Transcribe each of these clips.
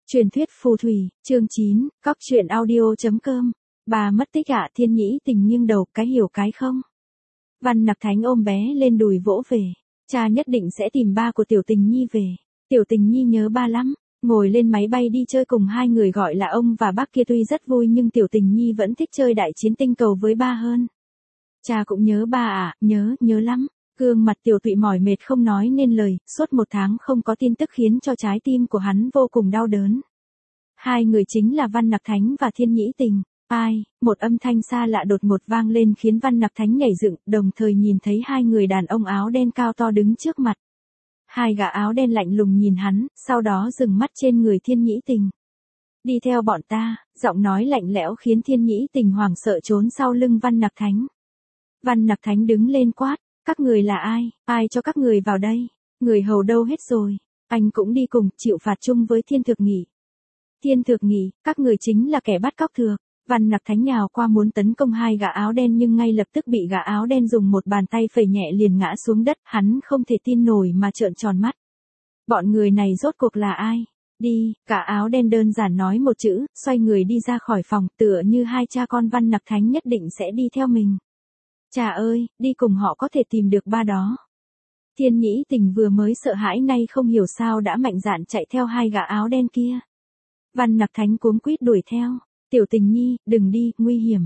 Truyền thuyết phù thủy, chương 9, cóc truyện audio.com. Bà mất tích ạ. Thiên Nhĩ Tình nghiêng đầu, cái hiểu cái không. Văn Nặc Thánh ôm bé lên đùi vỗ về. Cha nhất định sẽ tìm ba của Tiểu Tình Nhi về. Tiểu Tình Nhi nhớ ba lắm. Ngồi lên máy bay đi chơi cùng hai người gọi là ông và bác kia tuy rất vui nhưng Tiểu Tình Nhi vẫn thích chơi đại chiến tinh cầu với ba hơn. Cha cũng nhớ ba ạ, nhớ lắm. Gương mặt Tiểu Tụy mỏi mệt không nói nên lời, suốt 1 tháng không có tin tức khiến cho trái tim của hắn vô cùng đau đớn. Hai người chính là Văn Nặc Thánh và Thiên Nhĩ Tình. Ai, một âm thanh xa lạ đột ngột vang lên khiến Văn Nặc Thánh nhảy dựng, đồng thời nhìn thấy hai người đàn ông áo đen cao to đứng trước mặt. Hai gã áo đen lạnh lùng nhìn hắn, sau đó dừng mắt trên người Thiên Nhĩ Tình. Đi theo bọn ta, giọng nói lạnh lẽo khiến Thiên Nhĩ Tình hoảng sợ trốn sau lưng Văn Nặc Thánh. Văn Nặc Thánh đứng lên quát. Các người là ai, ai cho các người vào đây, người hầu đâu hết rồi, anh cũng đi cùng, chịu phạt chung với Thiên Thực Nghị. Thiên Thực Nghị, các người chính là kẻ bắt cóc Thược. Văn Nặc Thánh nhào qua muốn tấn công hai gã áo đen nhưng ngay lập tức bị gã áo đen dùng một bàn tay phẩy nhẹ liền ngã xuống đất, hắn không thể tin nổi mà trợn tròn mắt. Bọn người này rốt cuộc là ai? Đi, cả áo đen đơn giản nói một chữ, xoay người đi ra khỏi phòng, tựa như hai cha con Văn Nặc Thánh nhất định sẽ đi theo mình. Cha ơi, đi cùng họ có thể tìm được ba đó. Thiên Nhĩ Tình vừa mới sợ hãi nay không hiểu sao đã mạnh dạn chạy theo hai gã áo đen kia. Văn Nặc Thánh cuống quýt đuổi theo. Tiểu Tình Nhi, đừng đi, nguy hiểm.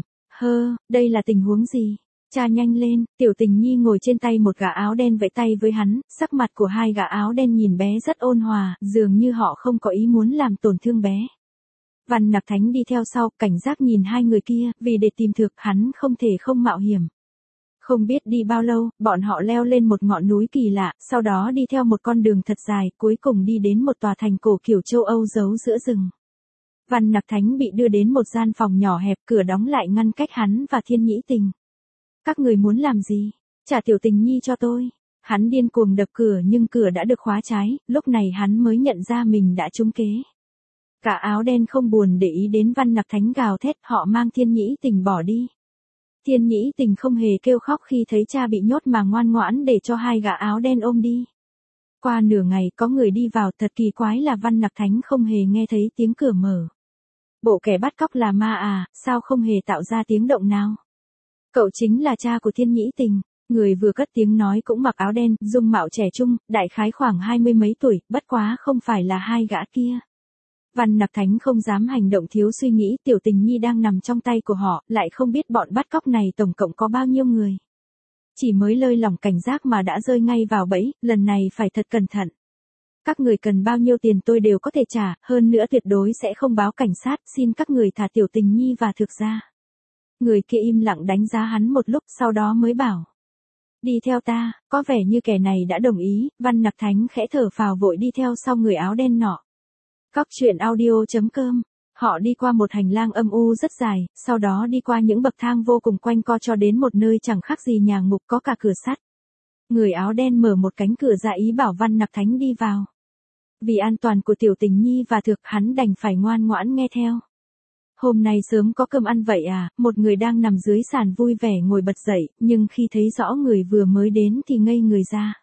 Đây là tình huống gì? Cha nhanh lên. Tiểu Tình Nhi ngồi trên tay một gã áo đen vẫy tay với hắn, sắc mặt của hai gã áo đen nhìn bé rất ôn hòa, dường như họ không có ý muốn làm tổn thương bé. Văn Nặc Thánh đi theo sau, cảnh giác nhìn hai người kia, vì để tìm Thược hắn không thể không mạo hiểm. Không biết đi bao lâu, bọn họ leo lên một ngọn núi kỳ lạ, sau đó đi theo một con đường thật dài, cuối cùng đi đến một tòa thành cổ kiểu châu Âu giấu giữa rừng. Văn Nặc Thánh bị đưa đến một gian phòng nhỏ hẹp, cửa đóng lại ngăn cách hắn và Thiên Nhĩ Tình. Các người muốn làm gì? Trả Tiểu Tình Nhi cho tôi. Hắn điên cuồng đập cửa nhưng cửa đã được khóa trái, lúc này hắn mới nhận ra mình đã trúng kế. Cả áo đen không buồn để ý đến Văn Nặc Thánh gào thét, họ mang Thiên Nhĩ Tình bỏ đi. Thiên Nhĩ Tình không hề kêu khóc khi thấy cha bị nhốt mà ngoan ngoãn để cho hai gã áo đen ôm đi. Qua nửa ngày có người đi vào, thật kỳ quái là Văn Nặc Thánh không hề nghe thấy tiếng cửa mở. Bộ kẻ bắt cóc là ma à, sao không hề tạo ra tiếng động nào? Cậu chính là cha của Thiên Nhĩ Tình. Người vừa cất tiếng nói cũng mặc áo đen, dung mạo trẻ trung, đại khái khoảng 20 mấy tuổi, bất quá không phải là hai gã kia. Văn Nặc Thánh không dám hành động thiếu suy nghĩ, Tiểu Tình Nhi đang nằm trong tay của họ, lại không biết bọn bắt cóc này tổng cộng có bao nhiêu người. Chỉ mới lơi lỏng cảnh giác mà đã rơi ngay vào bẫy, lần này phải thật cẩn thận. Các người cần bao nhiêu tiền tôi đều có thể trả, hơn nữa tuyệt đối sẽ không báo cảnh sát, xin các người thả Tiểu Tình Nhi và Thược ra. Người kia im lặng đánh giá hắn một lúc sau đó mới bảo. Đi theo ta, có vẻ như kẻ này đã đồng ý, Văn Nặc Thánh khẽ thở phào vội đi theo sau người áo đen nọ. Cóc truyện audio.com. Họ đi qua một hành lang âm u rất dài, sau đó đi qua những bậc thang vô cùng quanh co cho đến một nơi chẳng khác gì nhà ngục có cả cửa sắt. Người áo đen mở một cánh cửa ra ý bảo Văn Nặc Thánh đi vào. Vì an toàn của Tiểu Tình Nhi và Thược hắn đành phải ngoan ngoãn nghe theo. Hôm nay sớm có cơm ăn vậy à, một người đang nằm dưới sàn vui vẻ ngồi bật dậy, nhưng khi thấy rõ người vừa mới đến thì ngây người ra.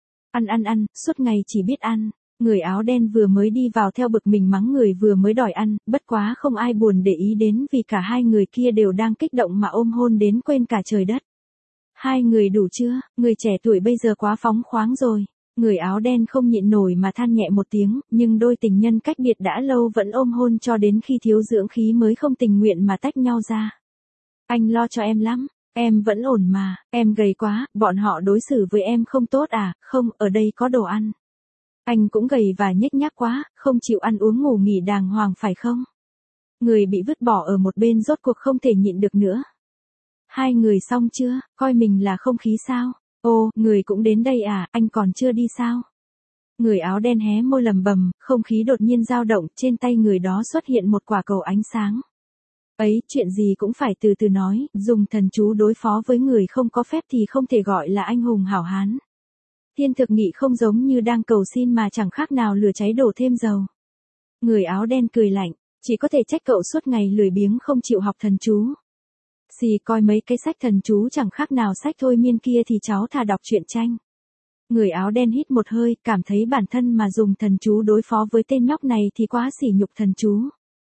Ăn, suốt ngày chỉ biết ăn. Người áo đen vừa mới đi vào theo bực mình mắng người vừa mới đòi ăn, bất quá không ai buồn để ý đến vì cả hai người kia đều đang kích động mà ôm hôn đến quên cả trời đất. Hai người đủ chưa, người trẻ tuổi bây giờ quá phóng khoáng rồi. Người áo đen không nhịn nổi mà than nhẹ một tiếng, nhưng đôi tình nhân cách biệt đã lâu vẫn ôm hôn cho đến khi thiếu dưỡng khí mới không tình nguyện mà tách nhau ra. Anh lo cho em lắm, em vẫn ổn mà, em gầy quá, bọn họ đối xử với em không tốt à, không, ở đây có đồ ăn. Anh cũng gầy và nhếch nhác quá, không chịu ăn uống ngủ nghỉ đàng hoàng phải không? Người bị vứt bỏ ở một bên rốt cuộc không thể nhịn được nữa. Hai người xong chưa, coi mình là không khí sao? Ô, người cũng đến đây à, anh còn chưa đi sao? Người áo đen hé môi lầm bầm, không khí đột nhiên dao động, trên tay người đó xuất hiện một quả cầu ánh sáng. Ấy, chuyện gì cũng phải từ từ nói, dùng thần chú đối phó với người không có phép thì không thể gọi là anh hùng hảo hán. Thiên Thực Nghị không giống như đang cầu xin mà chẳng khác nào lửa cháy đổ thêm dầu. Người áo đen cười lạnh, chỉ có thể trách cậu suốt ngày lười biếng không chịu học thần chú. Coi mấy cái sách thần chú chẳng khác nào sách thôi miên kia thì cháu thà đọc truyện tranh. Người áo đen hít một hơi, cảm thấy bản thân mà dùng thần chú đối phó với tên nhóc này thì quá sỉ nhục thần chú.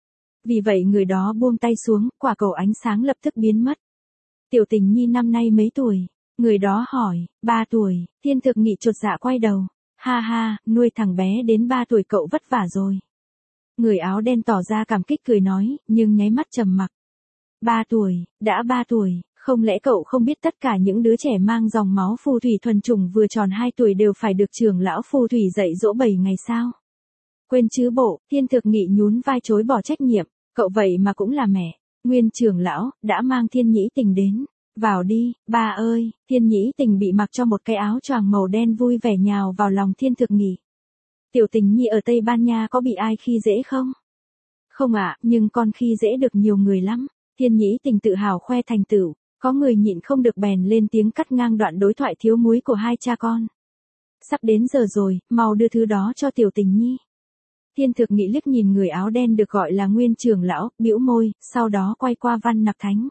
Vì vậy người đó buông tay xuống, quả cầu ánh sáng lập tức biến mất. Tiểu Tình Nhi năm nay mấy tuổi? Người đó hỏi. 3 tuổi, Thiên Thực Nghị chột dạ quay đầu. Ha ha, nuôi thằng bé đến 3 tuổi cậu vất vả rồi. Người áo đen tỏ ra cảm kích cười nói, nhưng nháy mắt trầm mặc. 3 tuổi, đã 3 tuổi, không lẽ cậu không biết tất cả những đứa trẻ mang dòng máu phù thủy thuần chủng vừa tròn 2 tuổi đều phải được trưởng lão phù thủy dạy dỗ 7 ngày sao? Quên chứ bộ, Thiên Thực Nghị nhún vai chối bỏ trách nhiệm, cậu vậy mà cũng là mẹ. Nguyên trưởng lão, đã mang Thiên Nhĩ Tình đến. Vào đi, ba ơi, Thiên Nhĩ Tình bị mặc cho một cái áo choàng màu đen vui vẻ nhào vào lòng Thiên Thực Nghị. Tiểu Tình Nhi ở Tây Ban Nha có bị ai khi dễ không? Không ạ, nhưng con khi dễ được nhiều người lắm. Thiên Nhĩ Tình tự hào khoe thành tựu, có người nhịn không được bèn lên tiếng cắt ngang đoạn đối thoại thiếu múi của hai cha con. Sắp đến giờ rồi, mau đưa thứ đó cho Tiểu Tình Nhi. Thiên Thực Nghị liếc nhìn người áo đen được gọi là Nguyên trưởng lão, bĩu môi, sau đó quay qua Văn Nặc Thánh.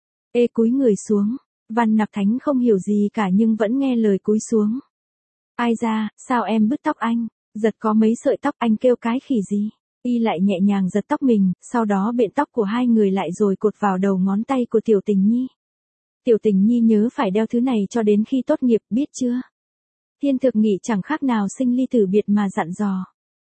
Ê cúi người xuống, Văn Nặc Thánh không hiểu gì cả nhưng vẫn nghe lời cúi xuống. Ai ra, sao em bứt tóc anh? Giật có mấy sợi tóc anh kêu cái khỉ gì? Y lại nhẹ nhàng giật tóc mình, sau đó bện tóc của hai người lại rồi cột vào đầu ngón tay của Tiểu Tình Nhi. Tiểu Tình Nhi nhớ phải đeo thứ này cho đến khi tốt nghiệp, biết chưa? Thiên Thực Nghị chẳng khác nào sinh ly tử biệt mà dặn dò.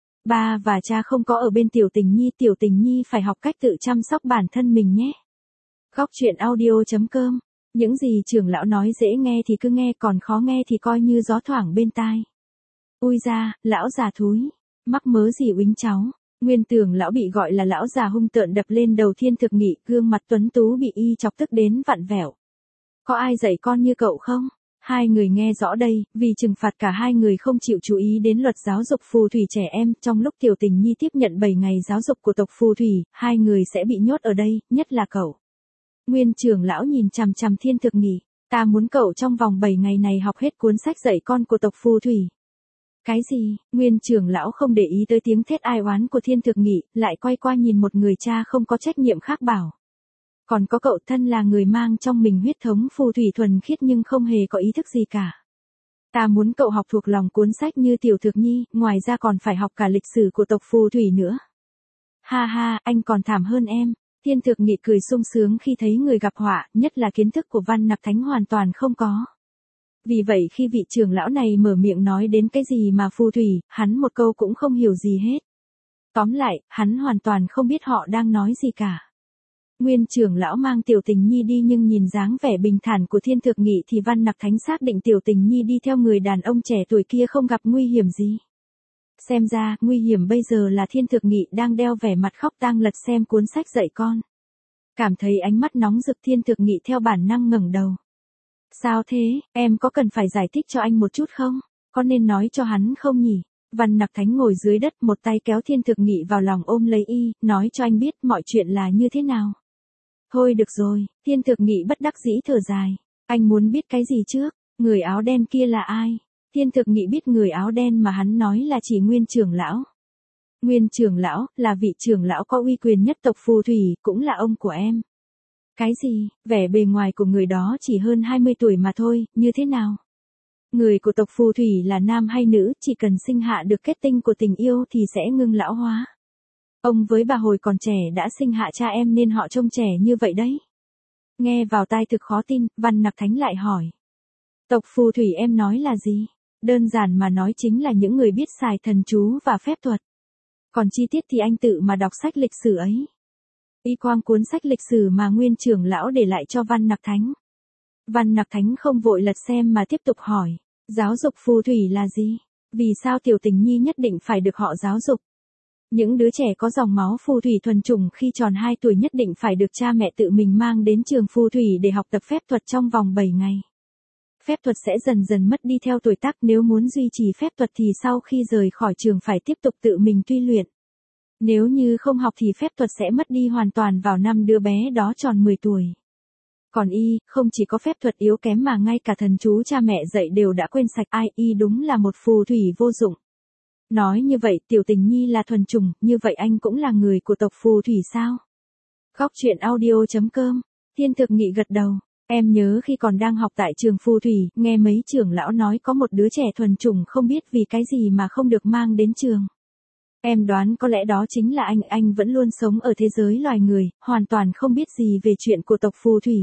Ba và cha không có ở bên Tiểu Tình Nhi phải học cách tự chăm sóc bản thân mình nhé. Góc truyện audio.com. Những gì trưởng lão nói dễ nghe thì cứ nghe, còn khó nghe thì coi như gió thoảng bên tai. Ui da, lão già thúi, mắc mớ gì uýnh cháu. Nguyên tưởng lão bị gọi là lão già hung tợn đập lên đầu Thiên Thực Nghị, gương mặt tuấn tú bị y chọc tức đến vặn vẹo. Có ai dạy con như cậu không? Hai người nghe rõ đây, vì trừng phạt cả hai người không chịu chú ý đến luật giáo dục phù thủy trẻ em, trong lúc Tiểu Tình Nhi tiếp nhận 7 ngày giáo dục của tộc phù thủy, hai người sẽ bị nhốt ở đây, nhất là cậu. Nguyên trưởng lão nhìn chằm chằm Thiên Thực Nghị, ta muốn cậu trong vòng 7 ngày này học hết cuốn sách dạy con của tộc phù thủy. Cái gì? Nguyên trưởng lão không để ý tới tiếng thét ai oán của Thiên Thực Nghị, lại quay qua nhìn một người cha không có trách nhiệm khác bảo. Còn có cậu thân là người mang trong mình huyết thống phù thủy thuần khiết nhưng không hề có ý thức gì cả. Ta muốn cậu học thuộc lòng cuốn sách như Tiểu Thực Nhi, ngoài ra còn phải học cả lịch sử của tộc phù thủy nữa. Ha ha, anh còn thảm hơn em. Thiên Thực Nghị cười sung sướng khi thấy người gặp họa, nhất là kiến thức của Văn Nặc Thánh hoàn toàn không có. Vì vậy khi vị trưởng lão này mở miệng nói đến cái gì mà phù thủy, hắn một câu cũng không hiểu gì hết. Tóm lại, hắn hoàn toàn không biết họ đang nói gì cả. Nguyên trưởng lão mang Tiểu Tình Nhi đi nhưng nhìn dáng vẻ bình thản của Thiên Thực Nghị thì Văn Nặc Thánh xác định Tiểu Tình Nhi đi theo người đàn ông trẻ tuổi kia không gặp nguy hiểm gì. Xem ra, nguy hiểm bây giờ là Thiên Thực Nghị đang đeo vẻ mặt khóc tang lật xem cuốn sách dạy con. Cảm thấy ánh mắt nóng rực, Thiên Thực Nghị theo bản năng ngẩng đầu. Sao thế, em có cần phải giải thích cho anh một chút không? Có nên nói cho hắn không nhỉ? Văn Nặc Thánh ngồi dưới đất, một tay kéo Thiên Thực Nghị vào lòng ôm lấy y, nói cho anh biết mọi chuyện là như thế nào. Thôi được rồi, Thiên Thực Nghị bất đắc dĩ thở dài. Anh muốn biết cái gì trước? Người áo đen kia là ai? Thiên Thực Nghị biết người áo đen mà hắn nói là chỉ Nguyên trưởng lão. Nguyên trưởng lão, là vị trưởng lão có uy quyền nhất tộc phù thủy, cũng là ông của em. Cái gì, vẻ bề ngoài của người đó chỉ hơn 20 tuổi mà thôi, như thế nào? Người của tộc phù thủy là nam hay nữ, chỉ cần sinh hạ được kết tinh của tình yêu thì sẽ ngưng lão hóa. Ông với bà hồi còn trẻ đã sinh hạ cha em nên họ trông trẻ như vậy đấy. Nghe vào tai thực khó tin, Văn Nặc Thánh lại hỏi. Tộc phù thủy em nói là gì? Đơn giản mà nói chính là những người biết xài thần chú và phép thuật. Còn chi tiết thì anh tự mà đọc sách lịch sử ấy. Y quang cuốn sách lịch sử mà Nguyên trưởng lão để lại cho Văn Nặc Thánh. Văn Nặc Thánh không vội lật xem mà tiếp tục hỏi. Giáo dục phù thủy là gì? Vì sao Tiểu Tình Nhi nhất định phải được họ giáo dục? Những đứa trẻ có dòng máu phù thủy thuần chủng khi tròn 2 tuổi nhất định phải được cha mẹ tự mình mang đến trường phù thủy để học tập phép thuật trong vòng 7 ngày. Phép thuật sẽ dần dần mất đi theo tuổi tác, nếu muốn duy trì phép thuật thì sau khi rời khỏi trường phải tiếp tục tự mình tuy luyện. Nếu như không học thì phép thuật sẽ mất đi hoàn toàn vào năm đứa bé đó tròn 10 tuổi. Còn y, không chỉ có phép thuật yếu kém mà ngay cả thần chú cha mẹ dạy đều đã quên sạch. Ai, y đúng là một phù thủy vô dụng. Nói như vậy Tiểu Tình Nhi là thuần chủng, như vậy anh cũng là người của tộc phù thủy sao? Góc truyện audio.com. Thiên Thực Nghị gật đầu. Em nhớ khi còn đang học tại trường phù thủy, nghe mấy trưởng lão nói có một đứa trẻ thuần chủng không biết vì cái gì mà không được mang đến trường. Em đoán có lẽ đó chính là anh vẫn luôn sống ở thế giới loài người, hoàn toàn không biết gì về chuyện của tộc phù thủy.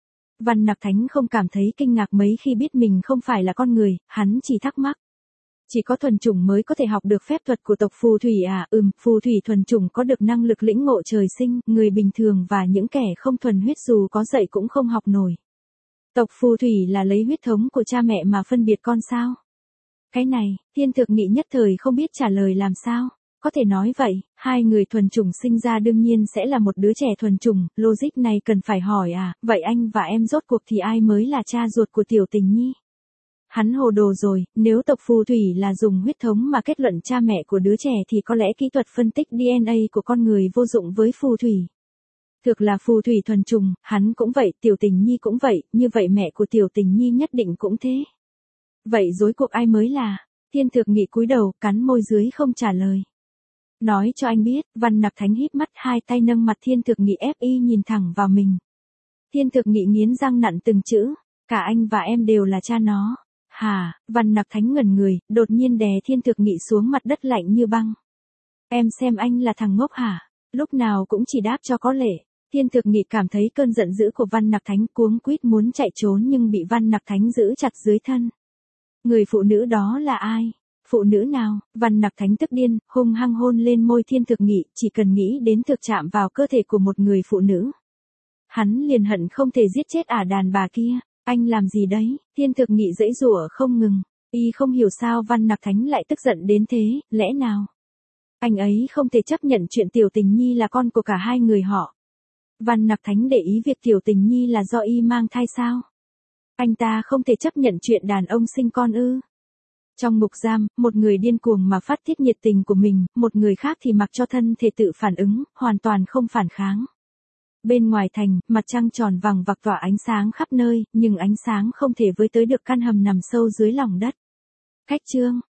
Văn Nặc Thánh không cảm thấy kinh ngạc mấy khi biết mình không phải là con người, hắn chỉ thắc mắc. Chỉ có thuần chủng mới có thể học được phép thuật của tộc phù thủy à? Phù thủy thuần chủng có được năng lực lĩnh ngộ trời sinh, người bình thường và những kẻ không thuần huyết dù có dạy cũng không học nổi. Tộc phù thủy là lấy huyết thống của cha mẹ mà phân biệt con sao? Cái này, Thiên Thực Nghị nhất thời không biết trả lời làm sao. Có thể nói vậy, hai người thuần chủng sinh ra đương nhiên sẽ là một đứa trẻ thuần chủng, logic này cần phải hỏi à, vậy anh và em rốt cuộc thì ai mới là cha ruột của Tiểu Tình Nhi? Hắn hồ đồ rồi, nếu tộc phù thủy là dùng huyết thống mà kết luận cha mẹ của đứa trẻ thì có lẽ kỹ thuật phân tích DNA của con người vô dụng với phù thủy. Thực là phù thủy thuần chủng, hắn cũng vậy, Tiểu Tình Nhi cũng vậy, như vậy mẹ của Tiểu Tình Nhi nhất định cũng thế. Vậy rối cuộc ai mới là? Thiên Thực Nghị cúi đầu, cắn môi dưới không trả lời. Nói cho anh biết, Văn Nặc Thánh híp mắt, hai tay nâng mặt Thiên Thực Nghị ép y nhìn thẳng vào mình. Thiên Thực Nghị nghiến răng nặn từng chữ, cả anh và em đều là cha nó. Hả? Văn Nặc Thánh ngẩn người, đột nhiên đè Thiên Thực Nghị xuống mặt đất lạnh như băng. Em xem anh là thằng ngốc hả? Lúc nào cũng chỉ đáp cho có lệ. Thiên Thực Nghị cảm thấy cơn giận dữ của Văn Nặc Thánh, cuống quýt muốn chạy trốn nhưng bị Văn Nặc Thánh giữ chặt dưới thân. Người phụ nữ đó là ai? Phụ nữ nào? Văn Nặc Thánh tức điên, hung hăng hôn lên môi Thiên Thực Nghị, chỉ cần nghĩ đến thực chạm vào cơ thể của một người phụ nữ. Hắn liền hận không thể giết chết đàn bà kia. Anh làm gì đấy? Thiên Thực Nghị giãy giụa không ngừng. Y không hiểu sao Văn Nặc Thánh lại tức giận đến thế, lẽ nào? Anh ấy không thể chấp nhận chuyện Tiểu Tình Nhi là con của cả hai người họ. Văn Nặc Thánh để ý việc Tiểu Tình Nhi là do y mang thai sao? Anh ta không thể chấp nhận chuyện đàn ông sinh con ư? Trong ngục giam, một người điên cuồng mà phát tiết nhiệt tình của mình, một người khác thì mặc cho thân thể tự phản ứng, hoàn toàn không phản kháng. Bên ngoài thành, mặt trăng tròn vằng vặc tỏa ánh sáng khắp nơi, nhưng ánh sáng không thể với tới được căn hầm nằm sâu dưới lòng đất. Khách trương,